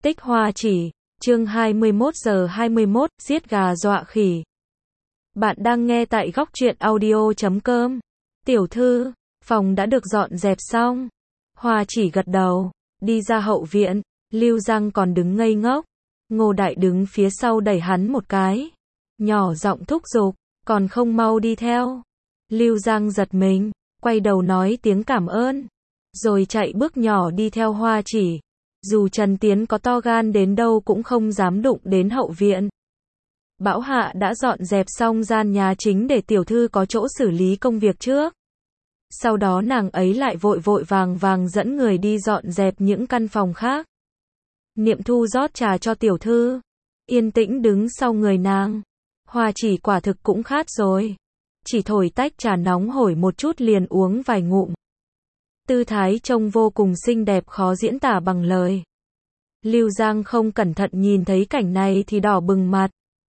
Tích Hoa Chỉ, chương 21:21, giết gà dọa khỉ. Bạn đang nghe tại góc truyện audio.com. Tiểu thư, phòng đã được dọn dẹp xong. Hoa Chỉ gật đầu, đi ra hậu viện, Lưu Giang còn đứng ngây ngốc. Ngô Đại đứng phía sau đẩy hắn một cái, nhỏ giọng thúc giục, còn không mau đi theo. Lưu Giang giật mình, quay đầu nói tiếng cảm ơn, rồi chạy bước nhỏ đi theo Hoa Chỉ. Dù Trần Tiến có to gan đến đâu cũng không dám đụng đến hậu viện. Bảo Hạ đã dọn dẹp xong gian nhà chính để tiểu thư có chỗ xử lý công việc trước. Sau đó nàng ấy lại vội vội vàng vàng dẫn người đi dọn dẹp những căn phòng khác. Niệm Thu rót trà cho tiểu thư, yên tĩnh đứng sau người nàng. Hoa Chỉ quả thực cũng khát rồi, chỉ thổi tách trà nóng hổi một chút liền uống vài ngụm. Tư thái trông vô cùng xinh đẹp khó diễn tả bằng lời. Lưu Giang không cẩn thận nhìn thấy cảnh này thì đỏ bừng mặt,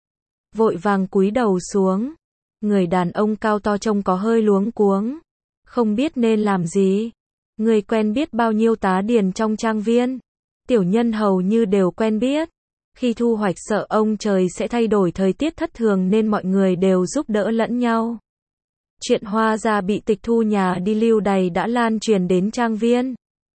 vội vàng cúi đầu xuống. Người đàn ông cao to trông có hơi luống cuống, không biết nên làm gì. Người quen biết bao nhiêu tá điền trong trang viên, tiểu nhân hầu như đều quen biết. Khi thu hoạch sợ ông trời sẽ thay đổi thời tiết thất thường nên mọi người đều giúp đỡ lẫn nhau. Chuyện Hoa gia bị tịch thu nhà đi lưu đày đã lan truyền đến trang viên.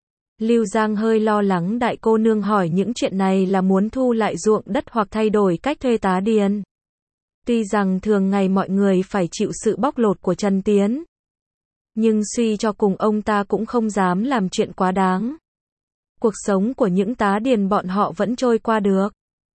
Lưu Giang hơi lo lắng đại cô nương hỏi những chuyện này là muốn thu lại ruộng đất hoặc thay đổi cách thuê tá điền. Tuy rằng thường ngày mọi người phải chịu sự bóc lột của Trần Tiến, nhưng suy cho cùng ông ta cũng không dám làm chuyện quá đáng. Cuộc sống của những tá điền bọn họ vẫn trôi qua được.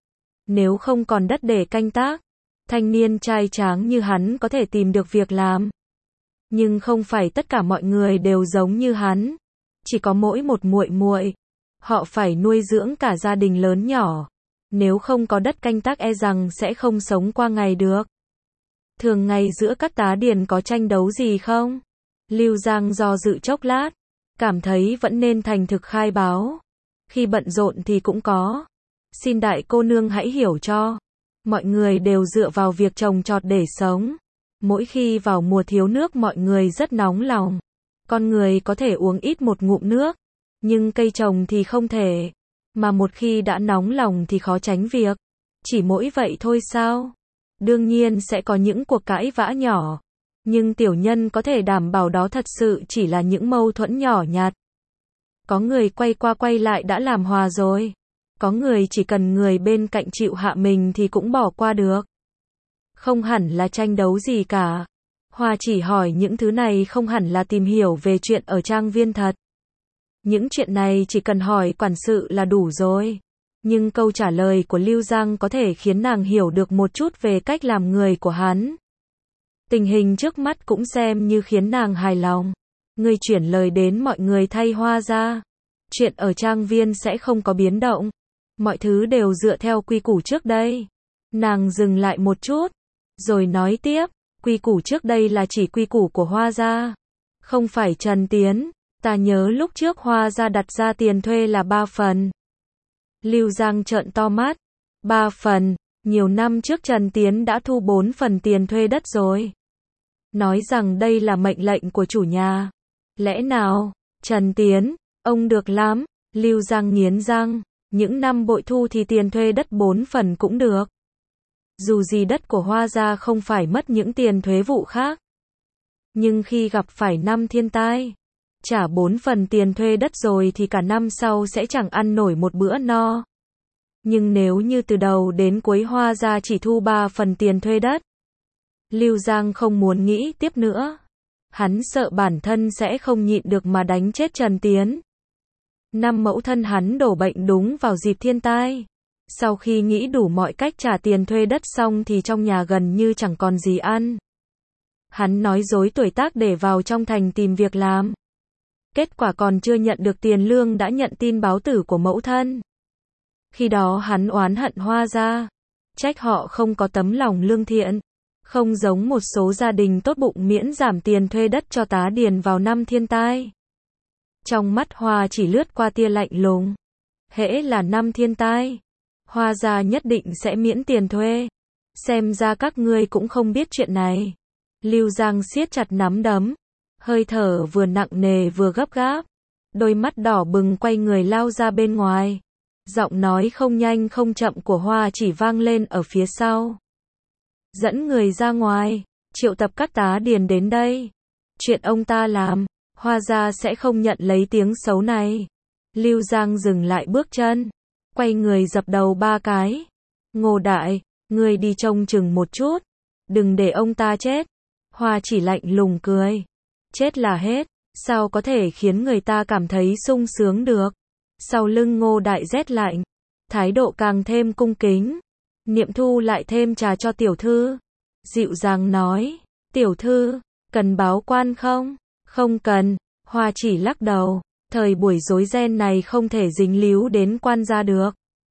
Nếu không còn đất để canh tác, thanh niên trai tráng như hắn có thể tìm được việc làm. Nhưng không phải tất cả mọi người đều giống như hắn. Chỉ có mỗi một muội muội, họ phải nuôi dưỡng cả gia đình lớn nhỏ. Nếu không có đất canh tác e rằng sẽ không sống qua ngày được. Thường ngày giữa các tá điền có tranh đấu gì không? Lưu Giang do dự chốc lát, cảm thấy vẫn nên thành thực khai báo. Khi bận rộn thì cũng có. Xin đại cô nương hãy hiểu cho. Mọi người đều dựa vào việc trồng trọt để sống. Mỗi khi vào mùa thiếu nước mọi người rất nóng lòng. Con người có thể uống ít một ngụm nước, nhưng cây trồng thì không thể. Mà một khi đã nóng lòng thì khó tránh việc. Chỉ mỗi vậy thôi sao? Đương nhiên sẽ có những cuộc cãi vã nhỏ. Nhưng tiểu nhân có thể đảm bảo đó thật sự chỉ là những mâu thuẫn nhỏ nhặt. Có người quay qua quay lại đã làm hòa rồi. Có người chỉ cần người bên cạnh chịu hạ mình thì cũng bỏ qua được. Không hẳn là tranh đấu gì cả. Hoa Chỉ hỏi những thứ này không hẳn là tìm hiểu về chuyện ở trang viên thật. Những chuyện này chỉ cần hỏi quản sự là đủ rồi. Nhưng câu trả lời của Lưu Giang có thể khiến nàng hiểu được một chút về cách làm người của hắn. Tình hình trước mắt cũng xem như khiến nàng hài lòng. Ngươi chuyển lời đến mọi người thay Hoa ra. Chuyện ở trang viên sẽ không có biến động. Mọi thứ đều dựa theo quy củ trước đây. Nàng dừng lại một chút, rồi nói tiếp. Quy củ trước đây là chỉ quy củ của Hoa gia, không phải Trần Tiến. Ta nhớ lúc trước Hoa gia đặt ra tiền thuê là 3 phần. Lưu Giang trợn to mắt. 3 phần, nhiều năm trước Trần Tiến đã thu 4 phần tiền thuê đất rồi. Nói rằng đây là mệnh lệnh của chủ nhà. Lẽ nào, Trần Tiến, ông được lắm. Lưu Giang nghiến răng, những năm bội thu thì tiền thuê đất 4 phần cũng được. Dù gì đất của Hoa gia không phải mất những tiền thuế vụ khác. Nhưng khi gặp phải năm thiên tai, trả 4 phần tiền thuê đất rồi thì cả năm sau sẽ chẳng ăn nổi một bữa no. Nhưng nếu như từ đầu đến cuối Hoa gia chỉ thu 3 phần tiền thuê đất, Lưu Giang không muốn nghĩ tiếp nữa. Hắn sợ bản thân sẽ không nhịn được mà đánh chết Trần Tiến. Năm mẫu thân hắn đổ bệnh đúng vào dịp thiên tai. Sau khi nghĩ đủ mọi cách trả tiền thuê đất xong thì trong nhà gần như chẳng còn gì ăn. Hắn nói dối tuổi tác để vào trong thành tìm việc làm. Kết quả còn chưa nhận được tiền lương đã nhận tin báo tử của mẫu thân. Khi đó hắn oán hận Hoa gia, trách họ không có tấm lòng lương thiện, không giống một số gia đình tốt bụng miễn giảm tiền thuê đất cho tá điền vào năm thiên tai. Trong mắt Hoa chỉ lướt qua tia lạnh lùng. Hễ là năm thiên tai, Hoa gia nhất định sẽ miễn tiền thuê. Xem ra các ngươi cũng không biết chuyện này. Lưu Giang siết chặt nắm đấm, hơi thở vừa nặng nề vừa gấp gáp, đôi mắt đỏ bừng quay người lao ra bên ngoài. Giọng nói không nhanh không chậm của Hoa Chỉ vang lên ở phía sau. Dẫn người ra ngoài, triệu tập các tá điền đến đây. Chuyện ông ta làm, Hoa gia sẽ không nhận lấy tiếng xấu này. Lưu Giang dừng lại bước chân, quay người dập đầu 3 cái. Ngô Đại, ngươi đi trông chừng một chút, đừng để ông ta chết. Hoa Chỉ lạnh lùng cười. Chết là hết, sao có thể khiến người ta cảm thấy sung sướng được. Sau lưng Ngô Đại rét lạnh, thái độ càng thêm cung kính. Niệm Thu lại thêm trà cho tiểu thư. Dịu dàng nói, tiểu thư, cần báo quan không? Không cần. Hoa Chỉ lắc đầu, thời buổi rối ren này không thể dính líu đến quan gia được.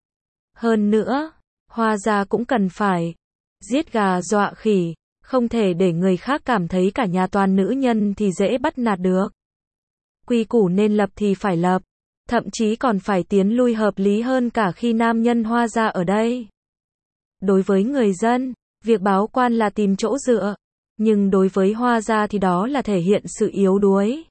Hơn nữa, Hoa gia cũng cần phải giết gà dọa khỉ, không thể để người khác cảm thấy cả nhà toàn nữ nhân thì dễ bắt nạt được. Quy củ nên lập thì phải lập, thậm chí còn phải tiến lui hợp lý hơn cả khi nam nhân Hoa gia ở đây. Đối với người dân, việc báo quan là tìm chỗ dựa, nhưng đối với Hoa gia thì đó là thể hiện sự yếu đuối.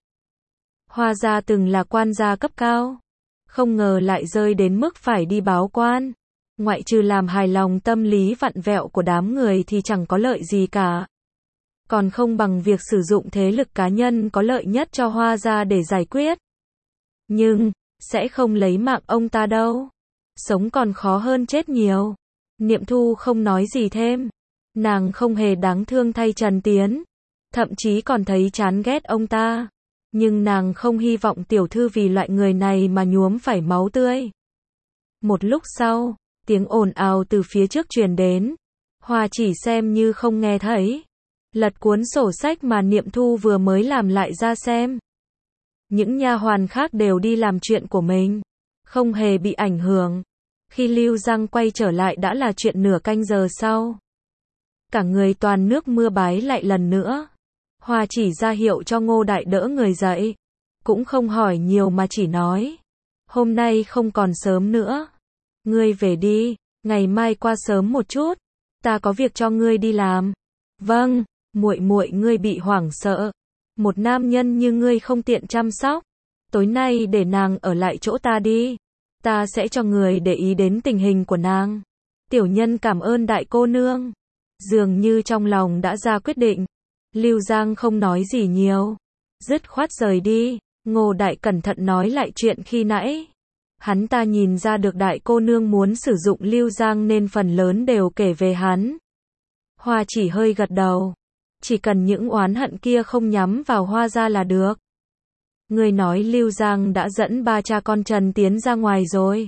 Hoa gia từng là quan gia cấp cao, không ngờ lại rơi đến mức phải đi báo quan. Ngoại trừ làm hài lòng tâm lý vặn vẹo của đám người thì chẳng có lợi gì cả. Còn không bằng việc sử dụng thế lực cá nhân có lợi nhất cho Hoa gia để giải quyết. Nhưng, sẽ không lấy mạng ông ta đâu. Sống còn khó hơn chết nhiều. Niệm Thu không nói gì thêm. Nàng không hề đáng thương thay Trần Tiến. Thậm chí còn thấy chán ghét ông ta. Nhưng nàng không hy vọng tiểu thư vì loại người này mà nhuốm phải máu tươi. Một lúc sau, tiếng ồn ào từ phía trước truyền đến. Hoa Chỉ xem như không nghe thấy. Lật cuốn sổ sách mà Niệm Thu vừa mới làm lại ra xem. Những nha hoàn khác đều đi làm chuyện của mình, không hề bị ảnh hưởng. Khi Lưu Giang quay trở lại đã là chuyện nửa canh giờ sau. Cả người toàn nước mưa bái lại lần nữa. Hoa Chỉ ra hiệu cho Ngô Đại đỡ người dậy. Cũng không hỏi nhiều mà chỉ nói. Hôm nay không còn sớm nữa. Ngươi về đi, ngày mai qua sớm một chút. Ta có việc cho ngươi đi làm. Vâng, muội muội ngươi bị hoảng sợ. Một nam nhân như ngươi không tiện chăm sóc. Tối nay để nàng ở lại chỗ ta đi. Ta sẽ cho người để ý đến tình hình của nàng. Tiểu nhân cảm ơn đại cô nương. Dường như trong lòng đã ra quyết định. Lưu Giang không nói gì nhiều. Dứt khoát rời đi. Ngô Đại cẩn thận nói lại chuyện khi nãy. Hắn ta nhìn ra được đại cô nương muốn sử dụng Lưu Giang nên phần lớn đều kể về hắn. Hoa Chỉ hơi gật đầu. Chỉ cần những oán hận kia không nhắm vào Hoa gia là được. Người nói Lưu Giang đã dẫn 3 cha con Trần Tiến ra ngoài rồi.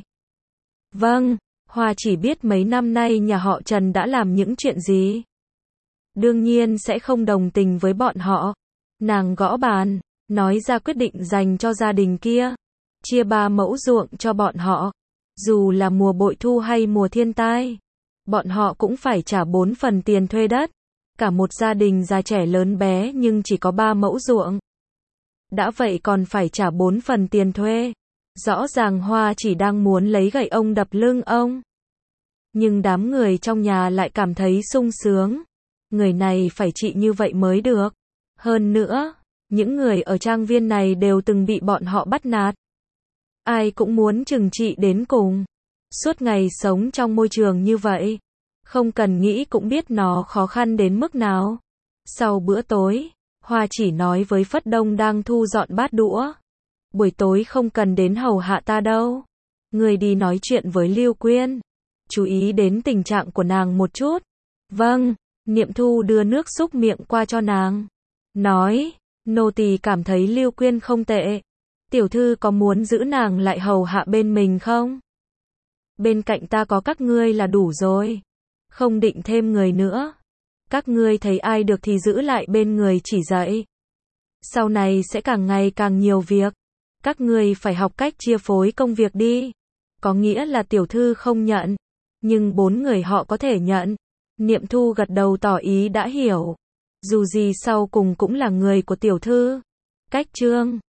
Vâng, Hoa Chỉ biết mấy năm nay nhà họ Trần đã làm những chuyện gì. Đương nhiên sẽ không đồng tình với bọn họ. Nàng gõ bàn, nói ra quyết định dành cho gia đình kia. Chia 3 mẫu ruộng cho bọn họ. Dù là mùa bội thu hay mùa thiên tai, bọn họ cũng phải trả 4 phần tiền thuê đất. Cả một gia đình già trẻ lớn bé nhưng chỉ có 3 mẫu ruộng. Đã vậy còn phải trả 4 phần tiền thuê. Rõ ràng Hoa Chỉ đang muốn lấy gậy ông đập lưng ông. Nhưng đám người trong nhà lại cảm thấy sung sướng. Người này phải trị như vậy mới được. Hơn nữa, những người ở trang viên này đều từng bị bọn họ bắt nạt. Ai cũng muốn trừng trị đến cùng. Suốt ngày sống trong môi trường như vậy, không cần nghĩ cũng biết nó khó khăn đến mức nào. Sau bữa tối, Hoa Chỉ nói với Phất Đông đang thu dọn bát đũa. Buổi tối không cần đến hầu hạ ta đâu. Người đi nói chuyện với Lưu Quyên. Chú ý đến tình trạng của nàng một chút. Vâng, Niệm Thu đưa nước xúc miệng qua cho nàng. Nói, nô tỳ cảm thấy Lưu Quyên không tệ. Tiểu thư có muốn giữ nàng lại hầu hạ bên mình không? Bên cạnh ta có các ngươi là đủ rồi. Không định thêm người nữa. Các ngươi thấy ai được thì giữ lại bên người chỉ dạy. Sau này sẽ càng ngày càng nhiều việc. Các ngươi phải học cách chia phối công việc đi. Có nghĩa là tiểu thư không nhận. Nhưng 4 người họ có thể nhận. Niệm Thu gật đầu tỏ ý đã hiểu. Dù gì sau cùng cũng là người của tiểu thư. Cách chương